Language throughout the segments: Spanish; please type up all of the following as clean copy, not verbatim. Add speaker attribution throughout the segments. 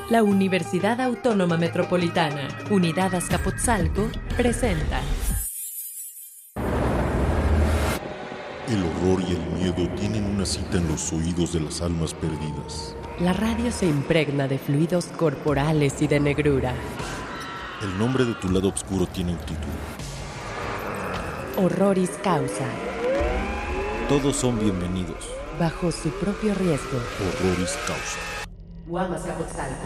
Speaker 1: La Universidad Autónoma Metropolitana, Unidad Azcapotzalco, presenta.
Speaker 2: El horror y el miedo tienen una cita en los oídos de las almas perdidas.
Speaker 1: La radio se impregna de fluidos corporales y de negrura.
Speaker 2: El nombre de tu lado oscuro tiene un título.
Speaker 1: Horroris causa.
Speaker 2: Todos son bienvenidos.
Speaker 1: Bajo su propio riesgo.
Speaker 2: Horroris causa.
Speaker 1: UAM Azcapotzalco.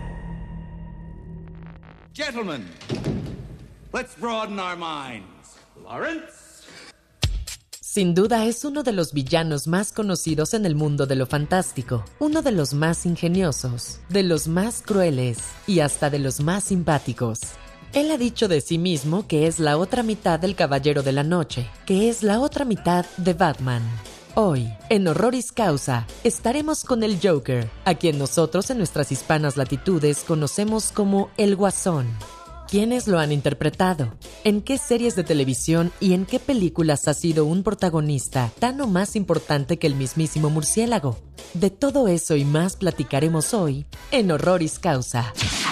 Speaker 3: Gentlemen, let's broaden our minds. Lawrence.
Speaker 1: Sin duda es uno de los villanos más conocidos en el mundo de lo fantástico, uno de los más ingeniosos, de los más crueles y hasta de los más simpáticos. Él ha dicho de sí mismo que es la otra mitad del Caballero de la Noche, que es la otra mitad de Batman. Hoy, en Horroris Causa, estaremos con el Joker, a quien nosotros en nuestras hispanas latitudes conocemos como el Guasón. ¿Quiénes lo han interpretado? ¿En qué series de televisión y en qué películas ha sido un protagonista tan o más importante que el mismísimo murciélago? De todo eso y más platicaremos hoy en Horroris Causa.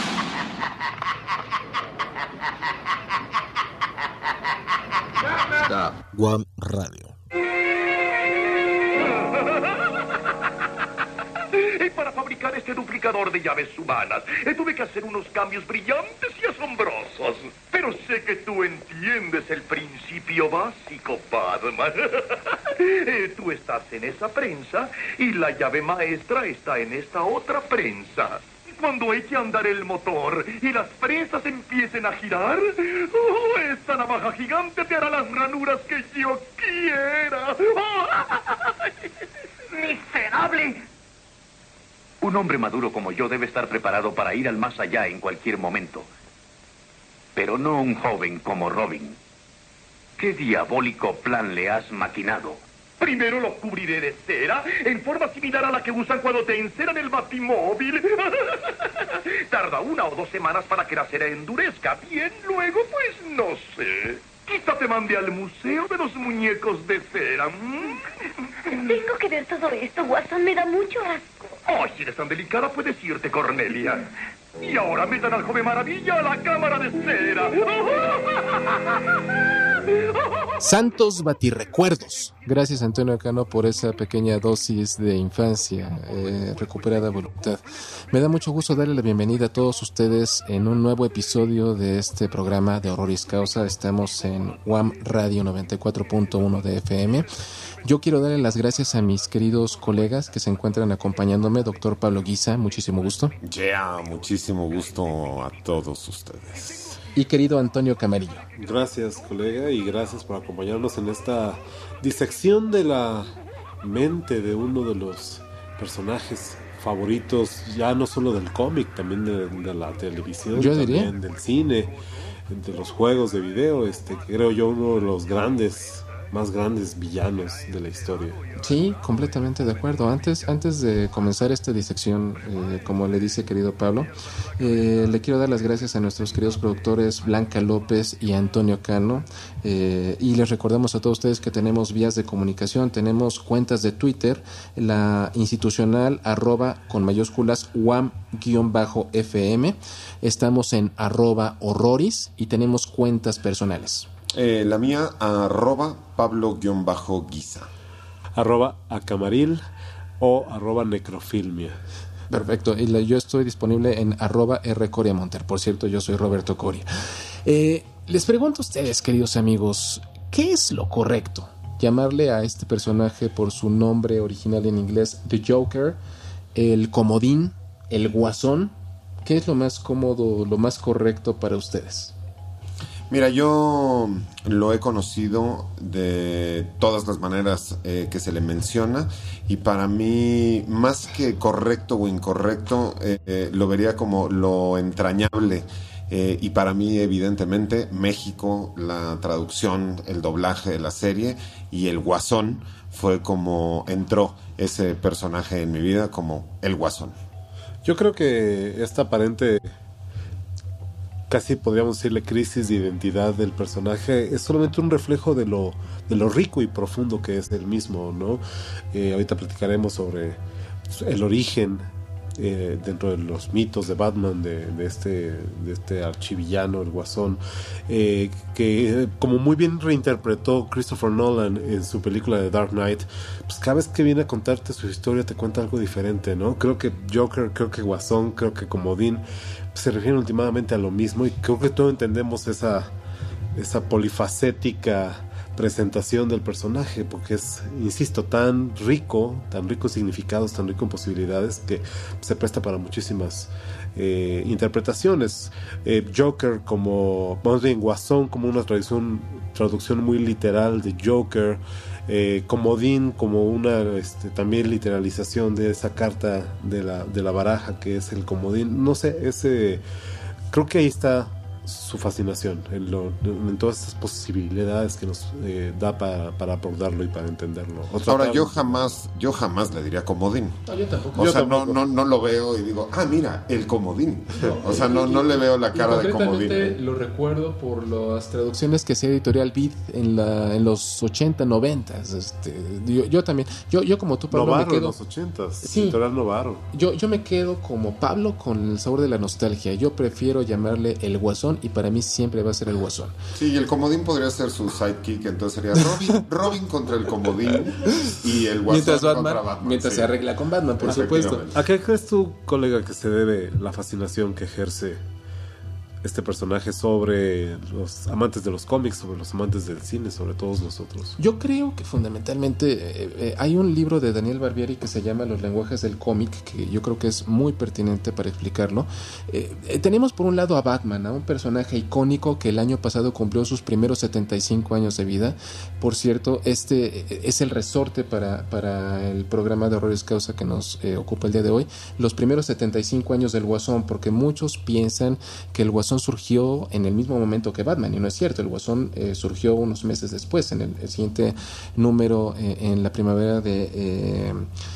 Speaker 2: UAM Radio.
Speaker 4: Para fabricar este duplicador de llaves humanas, tuve que hacer unos cambios brillantes y asombrosos. Pero sé que tú entiendes el principio básico, Batman. Tú estás en esa prensa y la llave maestra está en esta otra prensa. Cuando eche a andar el motor y las prensas empiecen a girar, esta navaja gigante te hará las ranuras que yo quiera. ¡Miserable! Un hombre maduro como yo debe estar preparado para ir al más allá en cualquier momento. Pero no un joven como Robin. ¿Qué diabólico plan le has maquinado? Primero lo cubriré de cera, en forma similar a la que usan cuando te enceran el batimóvil. Tarda 1 o 2 semanas para que la cera endurezca. Bien, luego, pues, no sé. Quizá te mande al museo de los muñecos de cera.
Speaker 5: Tengo que ver todo esto, Watson. Me da mucho asco.
Speaker 4: Ay, si eres tan delicada, puedes irte, Cornelia. Y ahora metan al joven maravilla a la cámara de cera.
Speaker 6: Santos batirrecuerdos. Gracias, Antonio Cano, por esa pequeña dosis de infancia recuperada voluntad. Me da mucho gusto darle la bienvenida a todos ustedes en un nuevo episodio de este programa de Horroris Causa. Estamos en UAM Radio 94.1 de FM. Yo quiero darle las gracias a mis queridos colegas que se encuentran acompañándome. Doctor Pablo Guisa, muchísimo gusto.
Speaker 7: Muchísimo gusto a todos ustedes.
Speaker 6: Y querido Antonio Camarillo.
Speaker 8: Gracias, colega, y gracias por acompañarnos en esta disección de la mente de uno de los personajes favoritos, ya no solo del cómic, también de la televisión,
Speaker 6: yo diría,
Speaker 8: también del cine, de los juegos de video, creo yo uno de los más grandes villanos de la historia.
Speaker 6: Sí, completamente de acuerdo. Antes de comenzar esta disección, como le dice querido Pablo, le quiero dar las gracias a nuestros queridos productores Blanca López y Antonio Cano, y les recordamos a todos ustedes que tenemos vías de comunicación, tenemos cuentas de Twitter, la institucional @con mayúsculas UAM_FM, estamos en @horroris y tenemos cuentas personales.
Speaker 7: La mía, @Pablo_Guisa.
Speaker 8: @Acamaril o @Necrofilmia.
Speaker 6: Perfecto, y yo estoy disponible en @RCoriamonter. Por cierto, yo soy Roberto Coria. Les pregunto a ustedes, queridos amigos, ¿qué es lo correcto? ¿Llamarle a este personaje por su nombre original en inglés, The Joker, el comodín, el guasón? ¿Qué es lo más cómodo, lo más correcto para ustedes?
Speaker 7: Mira, yo lo he conocido de todas las maneras que se le menciona, y para mí, más que correcto o incorrecto, lo vería como lo entrañable. Y para mí, evidentemente, México, la traducción, el doblaje de la serie y el Guasón fue como entró ese personaje en mi vida, como el Guasón.
Speaker 8: Yo creo que esta aparente, casi podríamos decirle, crisis de identidad del personaje es solamente un reflejo de lo rico y profundo que es él mismo, ¿no? Ahorita platicaremos sobre el origen dentro de los mitos de Batman, de este archivillano, el Guasón, que como muy bien reinterpretó Christopher Nolan en su película de Dark Knight, pues cada vez que viene a contarte su historia te cuenta algo diferente, ¿no? Creo que Joker, creo que Guasón, creo que Comodín se refieren últimamente a lo mismo, y creo que todos entendemos esa polifacética presentación del personaje, porque es, insisto, tan rico en significados, tan rico en posibilidades, que se presta para muchísimas interpretaciones. Joker como, vamos bien, Guasón como una traducción muy literal de Joker, Comodín como una también literalización de esa carta de la baraja que es el comodín. No sé, creo que ahí está su fascinación en todas esas posibilidades que nos da para abordarlo y para entenderlo.
Speaker 7: Ahora, yo jamás le diría comodín.
Speaker 6: No, yo tampoco.
Speaker 7: O sea, no lo veo y digo, mira, el comodín. O sea, no le veo la cara de comodín.
Speaker 6: Lo recuerdo por las traducciones que hacía Editorial Vid en los 80, 90. Yo también. Yo como tú, Pablo,
Speaker 8: Novaro,
Speaker 6: me quedo...
Speaker 8: en los 80,
Speaker 6: sí,
Speaker 8: Editorial Novaro.
Speaker 6: Yo me quedo como Pablo con el sabor de la nostalgia. Yo prefiero llamarle el Guasón, y para mí siempre va a ser el Guasón.
Speaker 7: Sí, y el comodín podría ser su sidekick, entonces sería Robin contra el comodín y el Guasón contra Batman.
Speaker 6: Mientras se arregla con Batman, por supuesto.
Speaker 8: ¿A qué crees tú, colega, que se debe la fascinación que ejerce este personaje sobre los amantes de los cómics, sobre los amantes del cine, sobre todos nosotros?
Speaker 6: Yo creo que fundamentalmente hay un libro de Daniel Barbieri que se llama Los lenguajes del cómic, que yo creo que es muy pertinente para explicarlo. Tenemos por un lado a Batman, a un personaje icónico que el año pasado cumplió sus primeros 75 años de vida. Por cierto, este es el resorte para el programa de Horroris Causa que nos ocupa el día de hoy, los primeros 75 años del Guasón, porque muchos piensan que el Guasón surgió en el mismo momento que Batman, y no es cierto. El Guasón surgió unos meses después, en el siguiente número, en la primavera de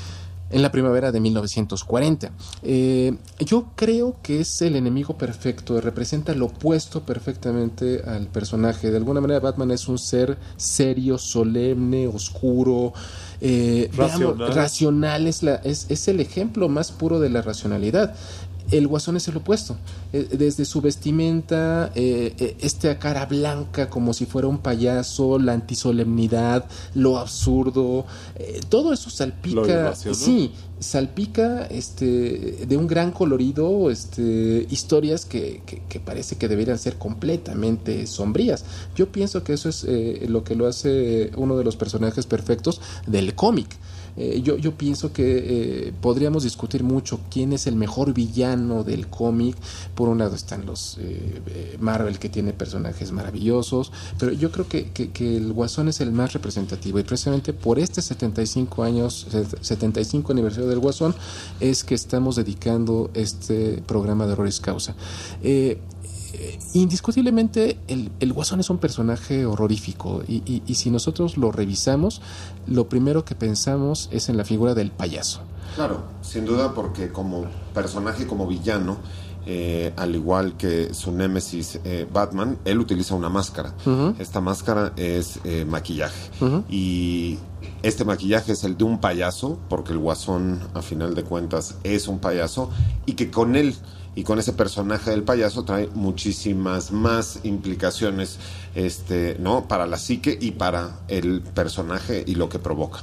Speaker 6: 1940. Yo creo que es el enemigo perfecto, representa lo opuesto perfectamente al personaje. De alguna manera Batman es un ser serio, solemne, oscuro, racional, es el ejemplo más puro de la racionalidad. El Guasón es el opuesto. Desde su vestimenta, cara blanca como si fuera un payaso, la antisolemnidad, lo absurdo, todo eso salpica. Sí, salpica de un gran colorido, historias que parece que deberían ser completamente sombrías. Yo pienso que eso es lo que lo hace uno de los personajes perfectos del cómic. Yo pienso que podríamos discutir mucho quién es el mejor villano del cómic. Por un lado están los Marvel, que tiene personajes maravillosos, pero yo creo que el Guasón es el más representativo, y precisamente por este 75 aniversario del Guasón es que estamos dedicando este programa de Horroris Causa. Indiscutiblemente el Guasón es un personaje horrorífico, y si nosotros lo revisamos, lo primero que pensamos es en la figura del payaso.
Speaker 7: Claro, sin duda, porque como personaje, como villano, al igual que su némesis Batman, él utiliza una máscara. Uh-huh. Esta máscara es maquillaje. Uh-huh. Y este maquillaje es el de un payaso, porque el Guasón, a final de cuentas, es un payaso, y que con él y con ese personaje del payaso trae muchísimas más implicaciones, ¿no?, para la psique y para el personaje y lo que provoca.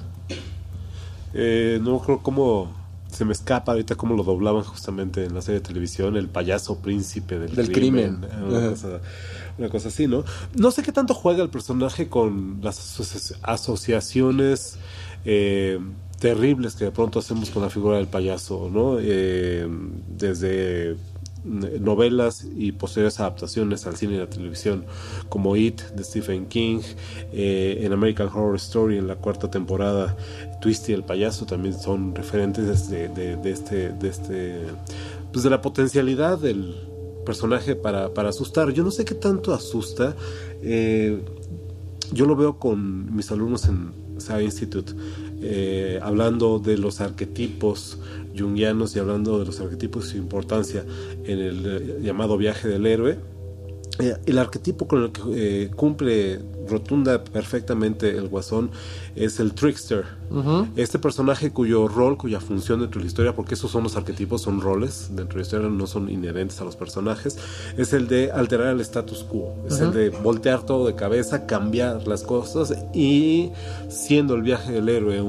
Speaker 8: No creo cómo se me escapa ahorita cómo lo doblaban justamente en la serie de televisión, el payaso príncipe del crimen. Una cosa así, ¿no? No sé qué tanto juega el personaje con las asociaciones terribles que de pronto hacemos con la figura del payaso, ¿no? Desde novelas y posteriores adaptaciones al cine y la televisión, como It de Stephen King, en American Horror Story en la 4ª temporada, Twisty el payaso también son referentes de la potencialidad del personaje para asustar. Yo no sé qué tanto asusta. Yo lo veo con mis alumnos en Science Institute, hablando de los arquetipos junguianos y hablando de los arquetipos y su importancia en el llamado viaje del héroe. El arquetipo con el que cumple rotunda perfectamente el Guasón es el trickster. Este personaje cuyo rol, cuya función dentro de la historia, porque esos son los arquetipos, son roles dentro de la historia, no son inherentes a los personajes, es el de alterar el status quo, es el de voltear todo de cabeza, cambiar las cosas, y siendo el viaje del héroe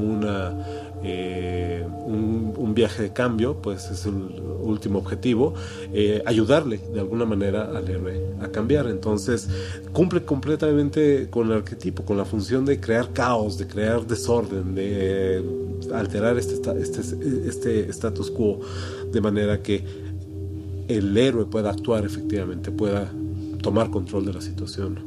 Speaker 8: un viaje de cambio, pues es el último objetivo, ayudarle de alguna manera al héroe a cambiar. Entonces cumple completamente con el arquetipo, con la función de crear caos, de crear desorden, de alterar este status quo, de manera que el héroe pueda actuar efectivamente, pueda tomar control de la situación.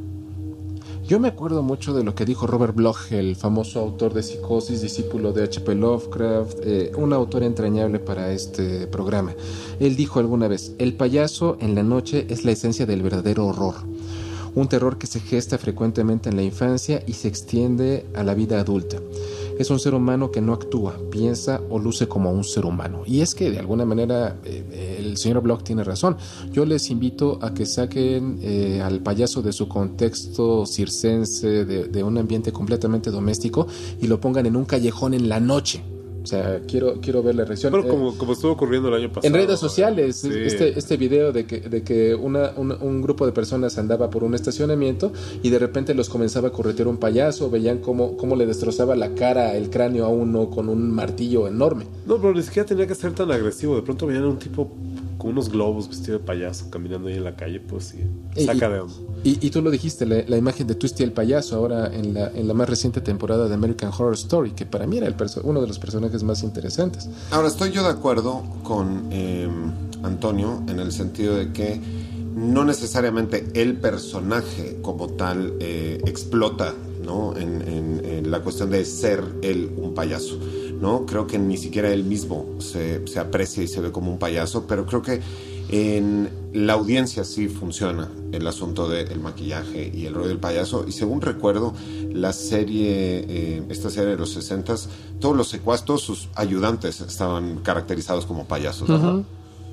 Speaker 6: Yo me acuerdo mucho de lo que dijo Robert Bloch, el famoso autor de Psicosis, discípulo de H.P. Lovecraft, un autor entrañable para este programa. Él dijo alguna vez: el payaso en la noche es la esencia del verdadero horror. Un terror que se gesta frecuentemente en la infancia y se extiende a la vida adulta. Es un ser humano que no actúa, piensa o luce como un ser humano. Y es que de alguna manera el señor Bloch tiene razón. Yo les invito a que saquen al payaso de su contexto circense, de un ambiente completamente doméstico, y lo pongan en un callejón en la noche. O sea, quiero ver la reacción.
Speaker 8: Bueno, como estuvo ocurriendo el año pasado.
Speaker 6: En redes sociales,
Speaker 8: sí.
Speaker 6: este video de que un grupo de personas andaba por un estacionamiento y de repente los comenzaba a corretear un payaso, veían cómo le destrozaba la cara, el cráneo a uno con un martillo enorme.
Speaker 8: No, pero ni siquiera tenía que ser tan agresivo. De pronto veían a un tipo con unos globos vestido de payaso caminando ahí en la calle, pues sí, saca de onda.
Speaker 6: Y tú lo dijiste, la imagen de Twisty el payaso ahora en la más reciente temporada de American Horror Story, que para mí era uno de los personajes más interesantes.
Speaker 7: Ahora, estoy yo de acuerdo con Antonio en el sentido de que no necesariamente el personaje como tal explota, ¿no? en la cuestión de ser él un payaso, ¿no? Creo que ni siquiera él mismo se aprecia y se ve como un payaso, pero creo que en la audiencia sí funciona el asunto del maquillaje y el rollo del payaso. Y según recuerdo, esta serie de los 60s, todos los secuaces, todos sus ayudantes estaban caracterizados como payasos, ¿no?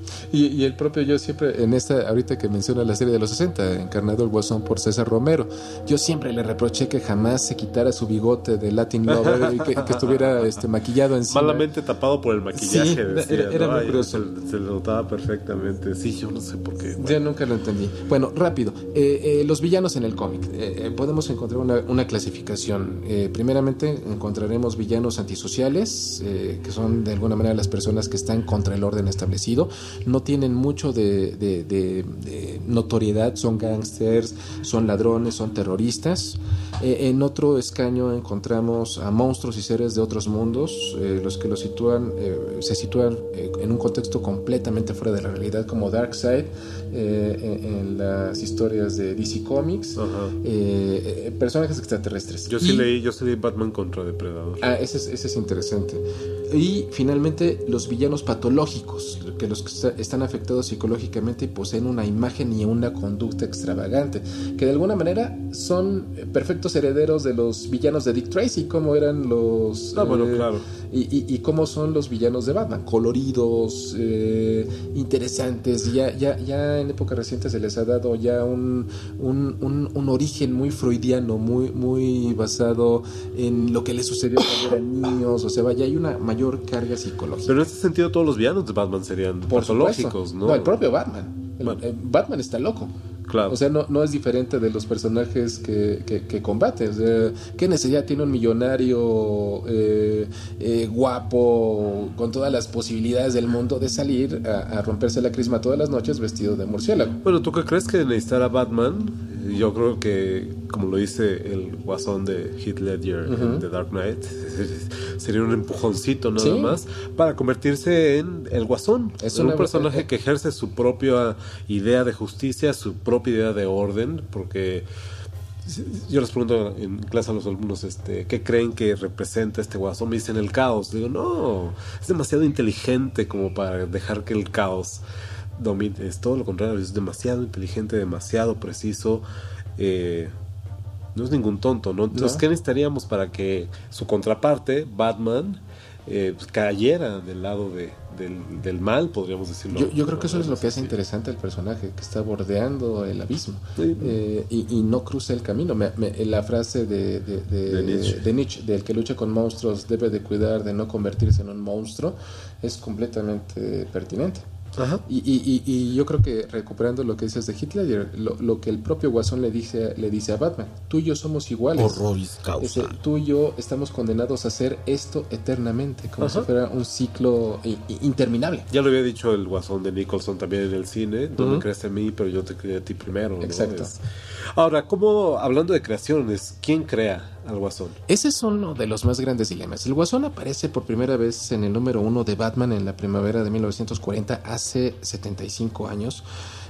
Speaker 6: Y el propio, yo siempre, ahorita que menciona la serie de los 60, encarnado el Guasón por César Romero, yo siempre le reproché que jamás se quitara su bigote de Latin Lover y que estuviera maquillado encima.
Speaker 8: Malamente tapado por el maquillaje.
Speaker 6: Sí,
Speaker 8: decía,
Speaker 6: era
Speaker 8: ¿no?
Speaker 6: muy curioso.
Speaker 8: Se le notaba perfectamente. Sí, yo no sé por qué. Bueno.
Speaker 6: Yo nunca lo entendí. Bueno, rápido. Los villanos en el cómic. Podemos encontrar una clasificación. Primeramente, encontraremos villanos antisociales, que son de alguna manera las personas que están contra el orden establecido. No tienen mucho de notoriedad, son gángsters, son ladrones, son terroristas. En otro escaño encontramos a monstruos y seres de otros mundos, los que se sitúan en un contexto completamente fuera de la realidad, como Darkseid en las historias de DC Comics. Personajes extraterrestres.
Speaker 8: Yo sí leí Batman contra Depredador.
Speaker 6: Ese es interesante. Y finalmente los villanos patológicos, que los que están afectados psicológicamente y poseen una imagen y una conducta extravagante, que de alguna manera son perfectos herederos de los villanos de Dick Tracy, como eran los...
Speaker 8: bueno, claro.
Speaker 6: Y cómo son los villanos de Batman, coloridos, interesantes. Ya en época reciente se les ha dado ya un origen muy freudiano, muy basado en lo que les sucedió cuando eran niños. O sea, ya hay una mayor carga psicológica.
Speaker 8: Pero en este sentido todos los villanos de Batman serían patológicos, ¿no?
Speaker 6: No, el propio Batman. Batman está loco.
Speaker 8: Claro.
Speaker 6: O sea, no es diferente de los personajes que combate. O sea, ¿qué necesidad tiene un millonario guapo, con todas las posibilidades del mundo, de salir a romperse la crisma todas las noches vestido de murciélago?
Speaker 8: Bueno, ¿tú qué crees que necesitara Batman? Yo creo que, como lo dice el Guasón de Heath Ledger en The Dark Knight, sería un empujoncito nada más para convertirse en el Guasón. Es un personaje que ejerce su propia idea de justicia, su propia idea de orden, porque yo les pregunto en clase a los alumnos ¿qué creen que representa este Guasón? Me dicen el caos. Digo, no, es demasiado inteligente como para dejar que el caos domine. Es todo lo contrario, es demasiado inteligente, demasiado preciso. No es ningún tonto, ¿no? Entonces, ¿qué necesitaríamos para que su contraparte, Batman, pues, cayera del lado del mal, podríamos decirlo.
Speaker 6: Yo creo que eso es lo que hace interesante al personaje, que está bordeando el abismo,
Speaker 8: Sí.
Speaker 6: y no cruza el camino. La frase de Nietzsche, del que lucha con monstruos debe de cuidar de no convertirse en un monstruo, es completamente pertinente.
Speaker 8: Ajá.
Speaker 6: Y yo creo que, recuperando lo que dices de Hitler, lo que el propio Guasón le dice a Batman: tú y yo somos iguales.
Speaker 2: Horroris causa.
Speaker 6: Tú y yo estamos condenados a hacer esto eternamente, como
Speaker 8: Ajá.
Speaker 6: si fuera un ciclo interminable.
Speaker 8: Ya lo había dicho el Guasón de Nicholson también en el cine: no me crees a mí, pero yo te creé a ti primero, ¿no?
Speaker 6: Exacto.
Speaker 8: Ahora, hablando de creaciones, ¿quién crea al Guasón?
Speaker 6: Ese es uno de los más grandes dilemas. El Guasón aparece por primera vez en el número 1 de Batman en la primavera de 1940, hace 75 años.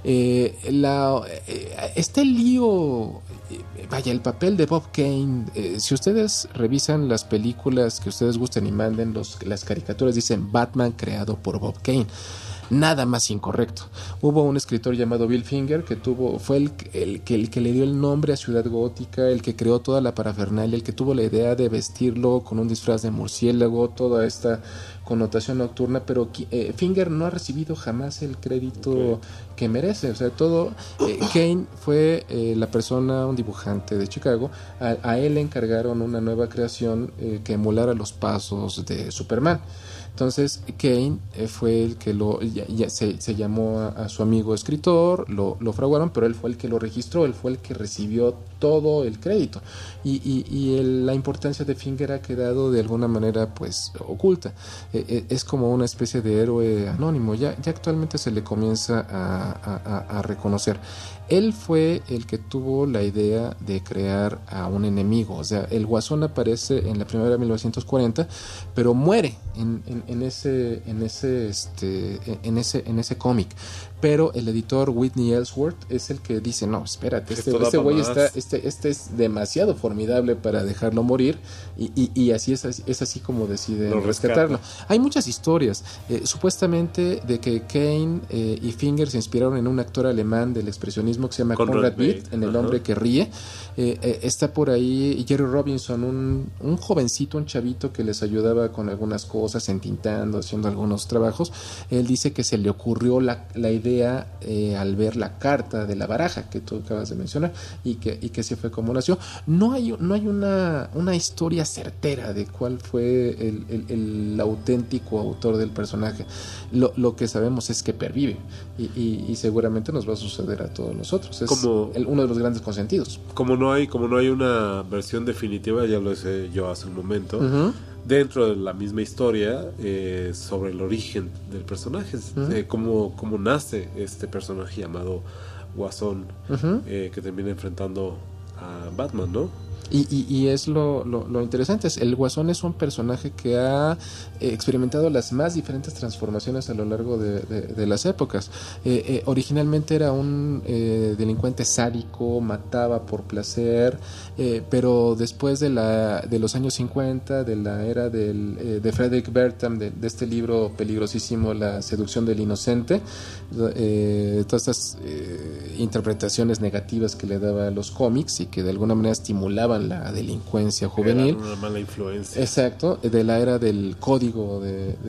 Speaker 6: Este lío, el papel de Bob Kane, si ustedes revisan las películas que ustedes gusten y manden, las caricaturas dicen Batman creado por Bob Kane. Nada más incorrecto. Hubo un escritor llamado Bill Finger que fue el que le dio el nombre a Ciudad Gótica, el que creó toda la parafernalia, el que tuvo la idea de vestirlo con un disfraz de murciélago, toda esta connotación nocturna, pero Finger no ha recibido jamás el crédito que merece. O sea, Kane fue la persona, un dibujante de Chicago. A él le encargaron una nueva creación que emulara los pasos de Superman. Entonces Kane fue el que se llamó a su amigo escritor, lo fraguaron, pero él fue el que lo registró, él fue el que recibió todo el crédito, la importancia de Finger ha quedado de alguna manera pues oculta. Es como una especie de héroe anónimo, ya actualmente se le comienza a reconocer. Él fue el que tuvo la idea de crear a un enemigo. O sea, el Guasón aparece en la primavera de 1940, pero muere en ese cómic. Pero el editor Whitney Ellsworth es el que dice: no, espérate, este güey este es demasiado formidable para dejarlo morir, y así es así como deciden rescatarlo. Hay muchas historias, supuestamente, de que Kane y Finger se inspiraron en un actor alemán del expresionismo que se llama Conrad Bild, en El hombre que ríe. Está por ahí Jerry Robinson, un jovencito, un chavito que les ayudaba con algunas cosas, entintando, haciendo algunos trabajos. Él dice que se le ocurrió la idea al ver la carta de la baraja que tú acabas de mencionar, y que así fue como nació. No hay una historia certera de cuál fue el auténtico autor del personaje. Lo que sabemos es que pervive, y seguramente nos va a suceder a todos nosotros. Es uno de los grandes consentidos.
Speaker 8: Como no hay una versión definitiva, ya lo hice yo hace un momento, dentro de la misma historia, sobre el origen del personaje, cómo nace este personaje llamado Guasón, que termina enfrentando a Batman, ¿no?
Speaker 6: Y es lo interesante. El Guasón es un personaje que ha experimentado las más diferentes transformaciones a lo largo de las épocas. Originalmente era un delincuente sádico, mataba por placer, pero después de los años 50, de la era de Frederick Bertham, de este libro peligrosísimo, La seducción del inocente, todas estas interpretaciones negativas que le daba a los cómics y que de alguna manera estimulaban la delincuencia juvenil.
Speaker 8: Era una mala influencia.
Speaker 6: Exacto, de la era del código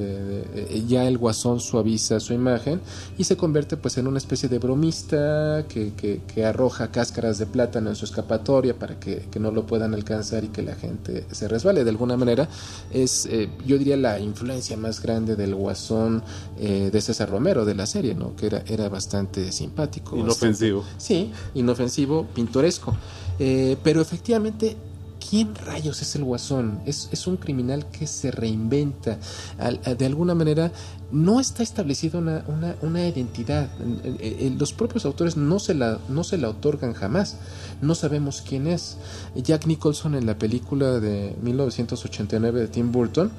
Speaker 6: ya el Guasón suaviza su imagen y se convierte pues en una especie de bromista que arroja cáscaras de plátano en su escapatoria para que no lo puedan alcanzar y que la gente se resbale. De alguna manera es, yo diría, la influencia más grande del Guasón de César Romero, de la serie, ¿no? Que era bastante simpático,
Speaker 8: inofensivo.
Speaker 6: Sí, inofensivo, pintoresco. Pero efectivamente, ¿quién rayos es el Guasón? Es un criminal que se reinventa. De alguna manera no está establecida una identidad. Los propios autores no se la otorgan jamás. No sabemos quién es. Jack Nicholson, en la película de 1989 de Tim Burton,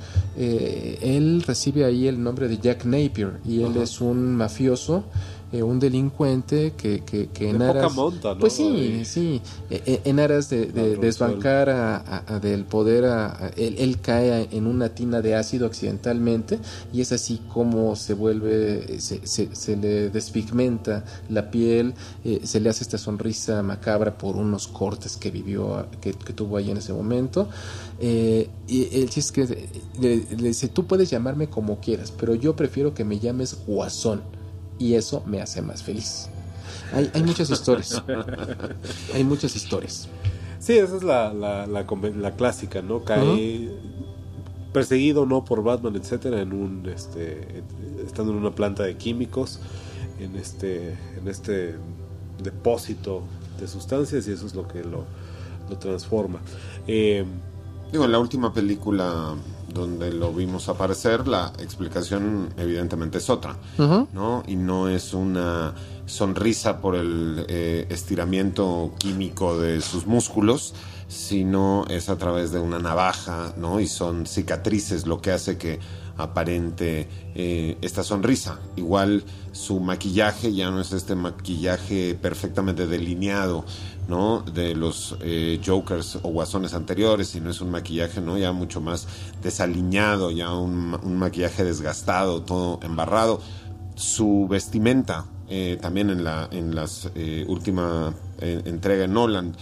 Speaker 6: él recibe ahí el nombre de Jack Napier, y él es un mafioso, un delincuente que en aras,
Speaker 8: poca monta, ¿no?
Speaker 6: Pues sí, en aras de desbancar del poder, él cae en una tina de ácido accidentalmente, y es así como cómo se vuelve, se le despigmenta la piel, se le hace esta sonrisa macabra por unos cortes que vivió, que tuvo ahí en ese momento. Y él sí es que le dice, tú puedes llamarme como quieras, pero yo prefiero que me llames Guasón, y eso me hace más feliz. Hay muchas historias. Hay muchas historias.
Speaker 8: Sí, esa es la clásica, ¿no? Cae perseguido, ¿no?, por Batman, etcétera, estando en una planta de químicos, en este depósito de sustancias, y eso es lo que lo transforma.
Speaker 7: Digo, en la última película donde lo vimos aparecer, la explicación evidentemente es otra, ¿no? Y no es una sonrisa por el estiramiento químico de sus músculos, sino es a través de una navaja, ¿no? Y son cicatrices lo que hace que aparente esta sonrisa. Igual su maquillaje ya no es este maquillaje perfectamente delineado, ¿no?, de los Jokers o Guasones anteriores, sino es un maquillaje, ¿no?, ya mucho más desaliñado, ya un maquillaje desgastado, todo embarrado. Su vestimenta, también en las última entrega en Nolan,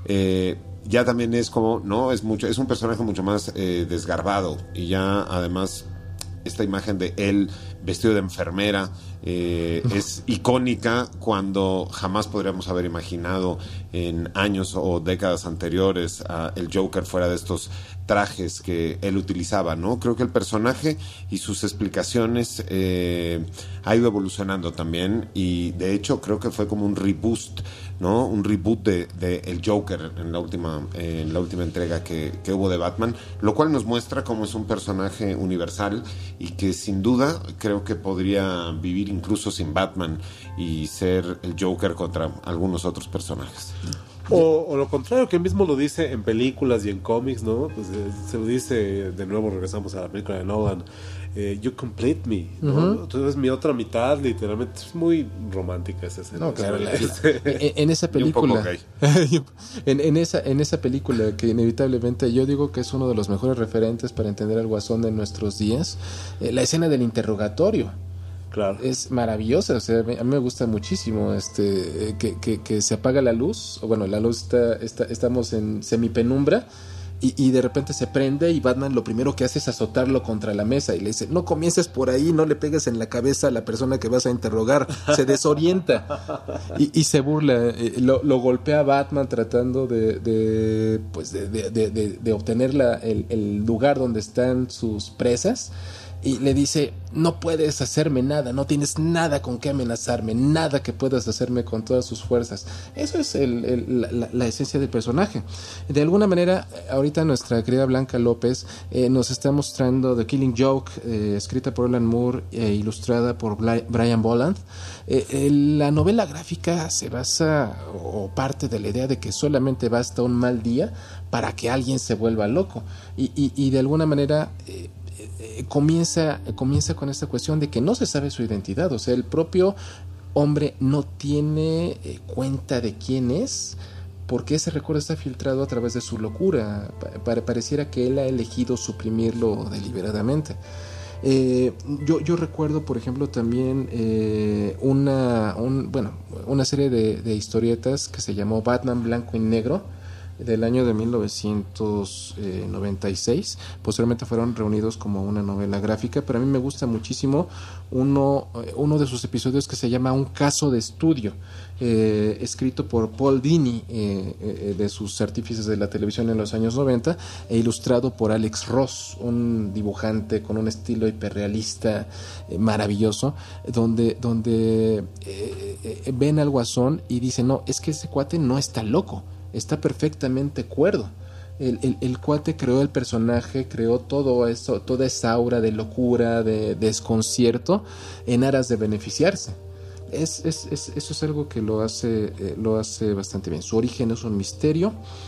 Speaker 7: ya también es como, no, es un personaje mucho más desgarbado, y ya además esta imagen de él vestido de enfermera es icónica, cuando jamás podríamos haber imaginado en años o décadas anteriores a el Joker fuera de estos trajes que él utilizaba, ¿no? Creo que el personaje y sus explicaciones ha ido evolucionando también, y de hecho creo que fue como un reboot, ¿no? Un reboot de el Joker en la última entrega que hubo de Batman, lo cual nos muestra cómo es un personaje universal y que sin duda creo que podría vivir incluso sin Batman y ser el Joker contra algunos otros personajes.
Speaker 8: O lo contrario, que él mismo lo dice en películas y en cómics, ¿no? Pues se lo dice, de nuevo regresamos a la película de Nolan, you complete me, ¿no? Tú eres mi otra mitad, literalmente. Es muy romántica esa escena.
Speaker 6: No, claro, en esa película en esa película, que inevitablemente yo digo que es uno de los mejores referentes para entender al Guasón de nuestros días, la escena del interrogatorio.
Speaker 8: Claro.
Speaker 6: Es maravillosa, o sea, a mí me gusta muchísimo que se apaga la luz, o bueno, la luz estamos en semipenumbra, y de repente se prende, y Batman lo primero que hace es azotarlo contra la mesa y le dice, no comiences por ahí, no le pegues en la cabeza a la persona que vas a interrogar, se desorienta, y se burla, lo golpea a Batman tratando de obtener el lugar donde están sus presas, y le dice, no puedes hacerme nada, no tienes nada con qué amenazarme, nada que puedas hacerme con todas sus fuerzas. Eso es la esencia del personaje. De alguna manera, ahorita nuestra querida Blanca López nos está mostrando The Killing Joke, escrita por Alan Moore e ilustrada por Brian Bolland. La novela gráfica se basa o parte de la idea de que solamente basta un mal día para que alguien se vuelva loco, y de alguna manera comienza con esta cuestión de que no se sabe su identidad. O sea, el propio hombre no tiene cuenta de quién es, porque ese recuerdo está filtrado a través de su locura. Pareciera que él ha elegido suprimirlo deliberadamente. Yo recuerdo, por ejemplo, también una serie de historietas que se llamó Batman Blanco y Negro, del año de 1996. Posteriormente fueron reunidos como una novela gráfica, pero a mí me gusta muchísimo uno de sus episodios que se llama Un caso de estudio, escrito por Paul Dini, de sus artífices de la televisión en los años 90, e ilustrado por Alex Ross, un dibujante con un estilo hiperrealista maravilloso, donde ven al Guasón y dicen, no, es que ese cuate no está loco, está perfectamente cuerdo. El cuate creó el personaje, creó todo eso, toda esa aura de locura, de desconcierto, en aras de beneficiarse. Eso es algo que lo hace bastante bien. Su origen es un misterio.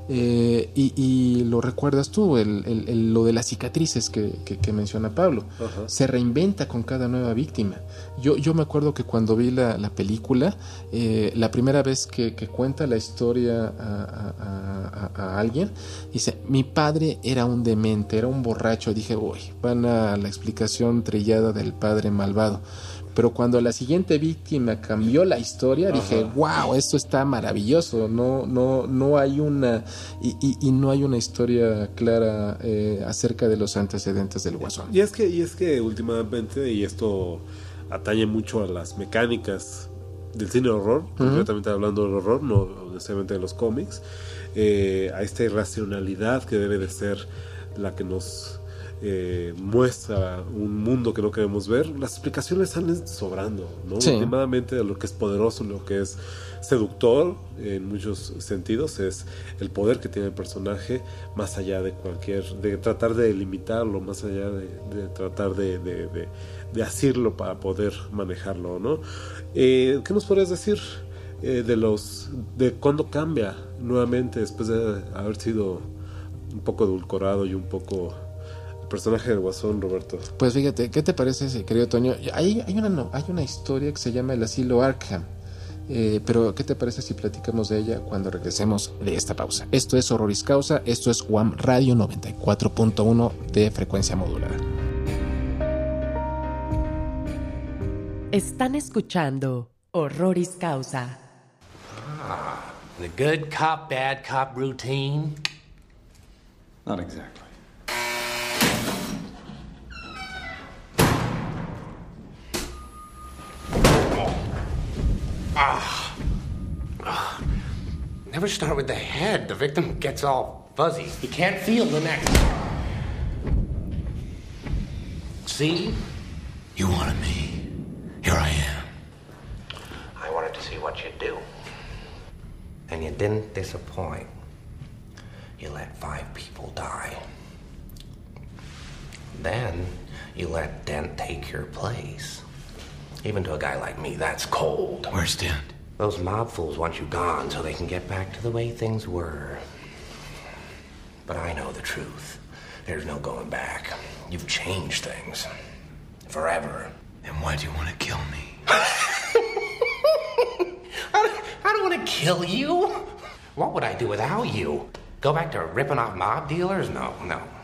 Speaker 6: Y lo recuerdas tú, lo de las cicatrices que menciona Pablo.
Speaker 8: Ajá.
Speaker 6: Se reinventa con cada nueva víctima. Yo me acuerdo que cuando vi la película, la primera vez que cuenta la historia a alguien, dice, mi padre era un demente, era un borracho. Dije, uy, van a la explicación trillada del padre malvado. Pero cuando la siguiente víctima cambió la historia, dije, wow, esto está maravilloso. No hay una y no hay una historia clara acerca de los antecedentes del Guasón.
Speaker 8: Y es que últimamente, y esto atañe mucho a las mecánicas del cine horror, concretamente hablando del horror, no necesariamente de los cómics, a esta irracionalidad que debe de ser la que nos muestra un mundo que no queremos ver. Las explicaciones salen sobrando, ¿no?
Speaker 6: Sí.
Speaker 8: Últimamente lo que es poderoso, lo que es seductor en muchos sentidos es el poder que tiene el personaje, más allá de de tratar de limitarlo, más allá de tratar de asirlo para poder manejarlo, ¿no? ¿Qué nos podrías decir de cuándo cambia nuevamente después de haber sido un poco edulcorado y un poco el personaje del Guasón, Roberto?
Speaker 6: Pues fíjate, ¿qué te parece, querido Toño? Hay una historia que se llama El Asilo Arkham. Pero ¿qué te parece si platicamos de ella cuando regresemos de esta pausa? Esto es Horroris Causa, esto es UAM Radio 94.1 de frecuencia modulada.
Speaker 1: Están escuchando Horroris Causa.
Speaker 9: The good cop, bad cop routine?
Speaker 3: Not exactly.
Speaker 9: Never start with the head. The victim gets all fuzzy. You can't feel the neck. See?
Speaker 10: You wanted me. Here I am.
Speaker 9: I wanted to see what you'd do. And you didn't disappoint. You let 5 people die. Then you let Dent take your place. Even to a guy like me, that's cold.
Speaker 10: Where's Dent?
Speaker 9: Those mob fools want you gone so they can get back to the way things were. But I know the truth. There's no going back. You've changed things. Forever.
Speaker 10: Then why do you want to kill me?
Speaker 9: I don't want to kill you. What would I do without you? Go back to ripping off mob dealers? No.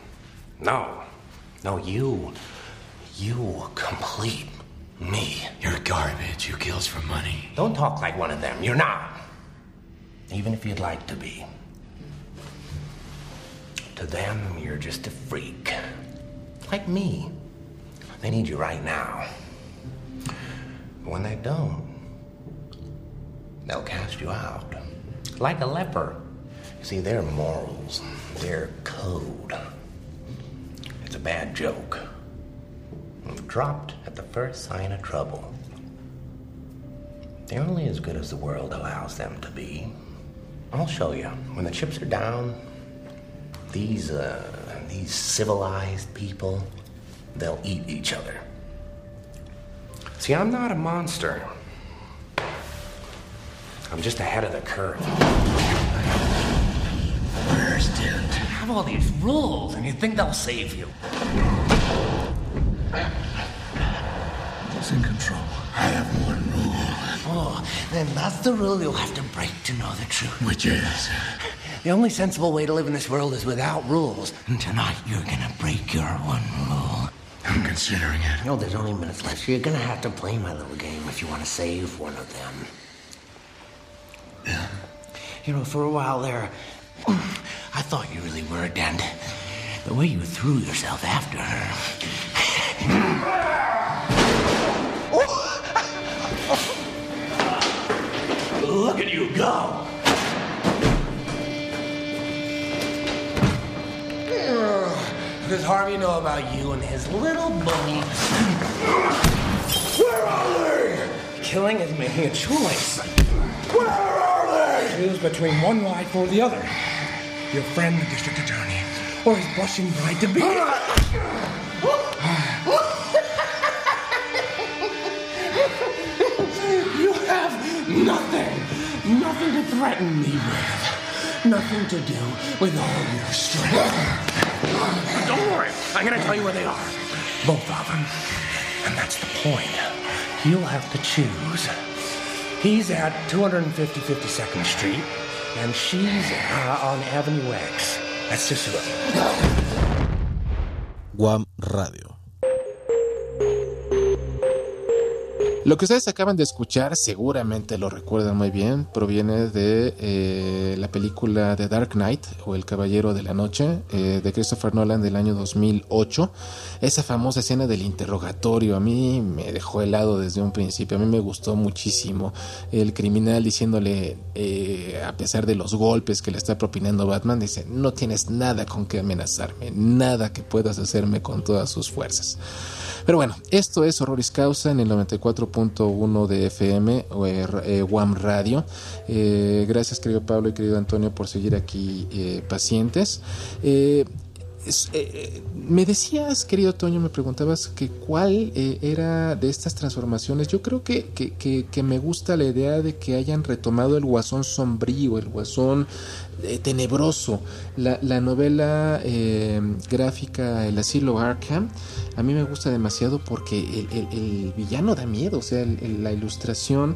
Speaker 9: No, you complete me.
Speaker 10: You're garbage. You kills for money.
Speaker 9: Don't talk like one of them. You're not. Even if you'd like to be. To them, you're just a freak. Like me. They need you right now. But when they don't, they'll cast you out. Like a leper. You see, their morals, their code. It's a bad joke. Dropped at the first sign of trouble. They're only as good as the world allows them to be. I'll show you. When the chips are down, these civilized people, they'll eat each other. See, I'm not a monster. I'm just ahead of the curve.
Speaker 10: Where's Dent?
Speaker 9: You have all these rules, and you think they'll save you.
Speaker 10: He's in control. I have one rule.
Speaker 9: Oh, then that's the rule you'll have to break to know the truth.
Speaker 10: Which is?
Speaker 9: The only sensible way to live in this world is without rules.
Speaker 10: And tonight you're gonna break your one rule. I'm considering it.
Speaker 9: No, there's only minutes left, so you're gonna have to play my little game if you want to save one of them.
Speaker 10: Yeah.
Speaker 9: You know, for a while there, I thought you really were, Dent. The way you threw yourself after her. Look at you go! What does Harvey know about you and his little bunny? Where are they? Killing is making a choice. Where are they?
Speaker 11: Choose between one life or the other. Your friend, the district attorney, or his blushing bride to be.
Speaker 9: You have nothing to threaten me with.
Speaker 11: nothing to do with all your strength.
Speaker 10: Don't worry. I'm going to tell you where they are. Both of them. And that's the point. You'll have to choose. He's at 250 52nd Street, and she's on Avenue X. That's just it.
Speaker 6: Guam Radio. Lo que ustedes acaban de escuchar, seguramente lo recuerdan muy bien, proviene de la película The Dark Knight o El Caballero de la Noche de Christopher Nolan del año 2008. Esa famosa escena del interrogatorio a mí me dejó helado desde un principio. A mí me gustó muchísimo el criminal diciéndole, a pesar de los golpes que le está propinando Batman, dice: no tienes nada con que amenazarme, nada que puedas hacerme con todas sus fuerzas. Pero bueno, esto es Horroris Causa en el 94.1 de FM o Guam Radio. Gracias, querido Pablo y querido Antonio, por seguir aquí pacientes. Me decías, querido Toño, me preguntabas que cuál era de estas transformaciones. Yo creo que me gusta la idea de que hayan retomado el Guasón sombrío, el Guasón tenebroso. La novela gráfica El Asilo Arkham a mí me gusta demasiado porque el villano da miedo. O sea, la ilustración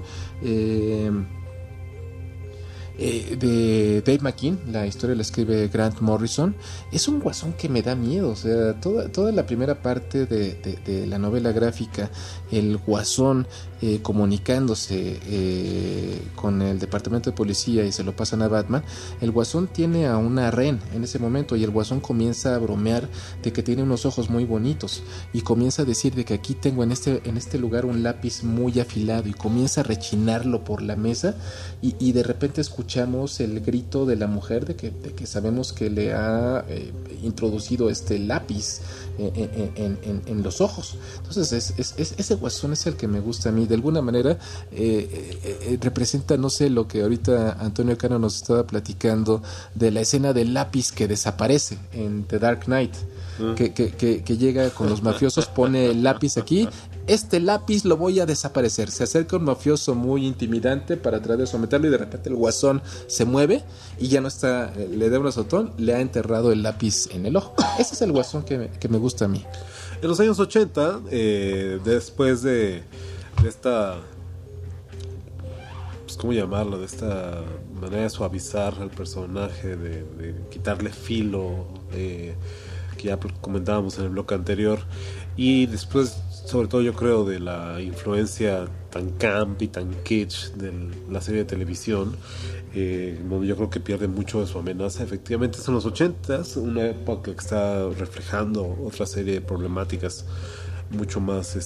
Speaker 6: de Dave McKean, la historia la escribe Grant Morrison, es un Guasón que me da miedo. O sea, toda la primera parte de la novela gráfica, el Guasón comunicándose con el departamento de policía y se lo pasan a Batman. El Guasón tiene a una rehén en ese momento y el Guasón comienza a bromear de que tiene unos ojos muy bonitos y comienza a decir de que aquí tengo en este lugar un lápiz muy afilado, y comienza a rechinarlo por la mesa y de repente escuchamos el grito de la mujer de que sabemos que le ha introducido este lápiz en los ojos. Entonces ese Guasón es el que me gusta a mí. De alguna manera representa, no sé, lo que ahorita Antonio Cano nos estaba platicando de la escena del lápiz que desaparece en The Dark Knight, que llega con los mafiosos, pone el lápiz aquí. Este lápiz lo voy a desaparecer. Se acerca un mafioso muy intimidante para tratar de someterlo y de repente el Guasón se mueve y ya no está, le da un azotón, le ha enterrado el lápiz en el ojo. Ese es el Guasón que me gusta a mí.
Speaker 8: En los años 80, después de esta, pues, ¿cómo llamarlo? De esta manera de suavizar al personaje, de quitarle filo, que ya comentábamos en el bloque anterior, y después, sobre todo, yo creo, de la influencia tan camp y tan kitsch de la serie de televisión, donde yo creo que pierde mucho de su amenaza. Efectivamente, son los 80s, una época que está reflejando otra serie de problemáticas mucho más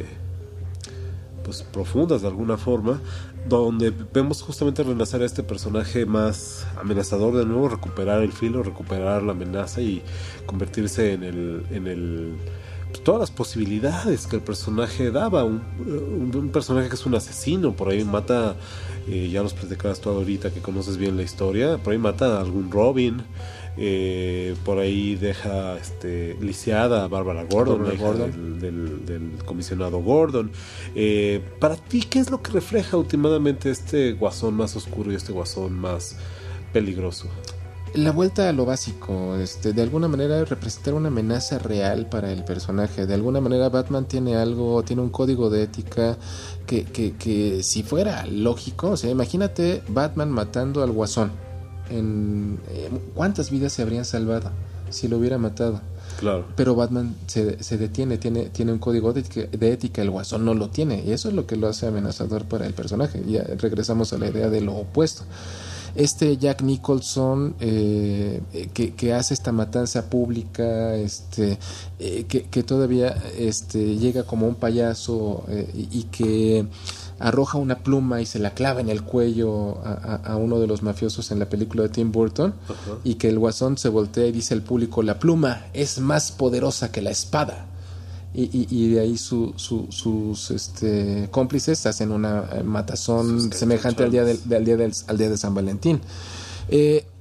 Speaker 8: pues profundas de alguna forma, donde vemos justamente renacer a este personaje más amenazador de nuevo, recuperar el filo, recuperar la amenaza y convertirse en el todas las posibilidades que el personaje daba. Un personaje que es un asesino, por ahí mata, ya los platicabas tú ahorita que conoces bien la historia, por ahí mata a algún Robin, por ahí deja lisiada a Bárbara Gordon, la hija del comisionado Gordon. Para ti, ¿qué es lo que refleja últimamente este Guasón más oscuro y este Guasón más peligroso?
Speaker 6: La vuelta a lo básico, de alguna manera representar una amenaza real para el personaje. De alguna manera Batman tiene un código de ética que si fuera lógico, o sea, imagínate Batman matando al Guasón. ¿Cuántas vidas se habrían salvado si lo hubiera matado?
Speaker 8: Claro.
Speaker 6: Pero Batman se detiene, tiene un código de ética, el Guasón no lo tiene, y eso es lo que lo hace amenazador para el personaje. Ya regresamos a la idea de lo opuesto. Jack Nicholson que hace esta matanza pública, que todavía llega como un payaso y que arroja una pluma y se la clava en el cuello a uno de los mafiosos en la película de Tim Burton. Uh-huh. Y que el Guasón se voltea y dice al público: la pluma es más poderosa que la espada. Y de ahí sus cómplices hacen una matazón semejante al día de San Valentín.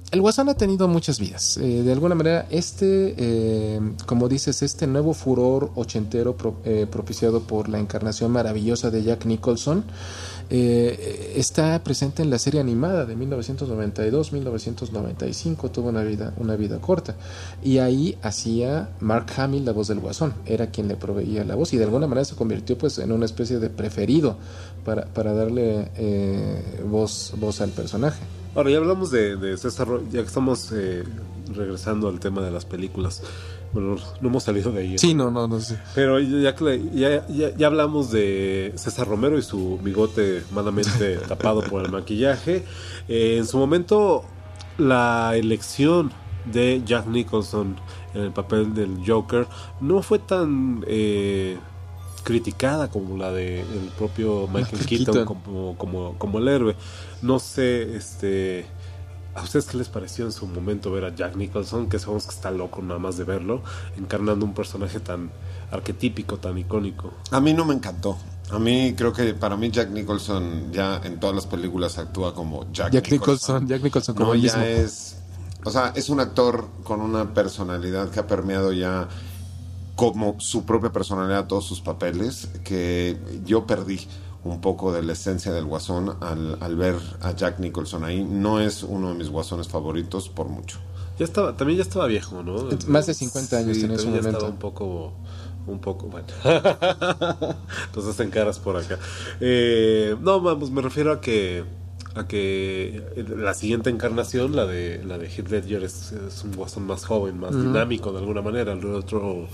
Speaker 6: el Guasón ha tenido muchas vidas. De alguna manera, como dices, este nuevo furor ochentero propiciado por la encarnación maravillosa de Jack Nicholson, está presente en la serie animada de 1992-1995. Tuvo una vida corta. Y ahí hacía Mark Hamill la voz del Guasón. Era quien le proveía la voz y de alguna manera se convirtió pues en una especie de preferido para darle voz al personaje.
Speaker 8: Ahora, ya hablamos de César, ya que estamos regresando al tema de las películas. Bueno, no hemos salido de ahí.
Speaker 6: Sí, no sé.
Speaker 8: Pero ya hablamos de César Romero y su bigote malamente tapado por el maquillaje. En su momento, la elección de Jack Nicholson en el papel del Joker no fue tan criticada como la de el propio Michael Keaton como el héroe. No sé, ¿a ustedes qué les pareció en su momento ver a Jack Nicholson, que sabemos que está loco nada más de verlo, encarnando un personaje tan arquetípico, tan icónico?
Speaker 7: A mí no me encantó. A mí creo que para mí Jack Nicholson ya en todas las películas actúa como Jack Nicholson.
Speaker 6: Jack Nicholson como
Speaker 7: no,
Speaker 6: él
Speaker 7: ya
Speaker 6: mismo.
Speaker 7: es un actor con una personalidad que ha permeado ya como su propia personalidad todos sus papeles, que yo perdí un poco de la esencia del Guasón al ver a Jack Nicholson ahí. No es uno de mis Guasones favoritos por mucho.
Speaker 8: También ya estaba viejo, ¿no?
Speaker 6: Más de 50 años tenía en su momento.
Speaker 8: Estaba un poco bueno. Entonces te encaras por acá. No, vamos, me refiero a que la siguiente encarnación, la de Heath Ledger, es un Guasón más joven, más dinámico de alguna manera. El otro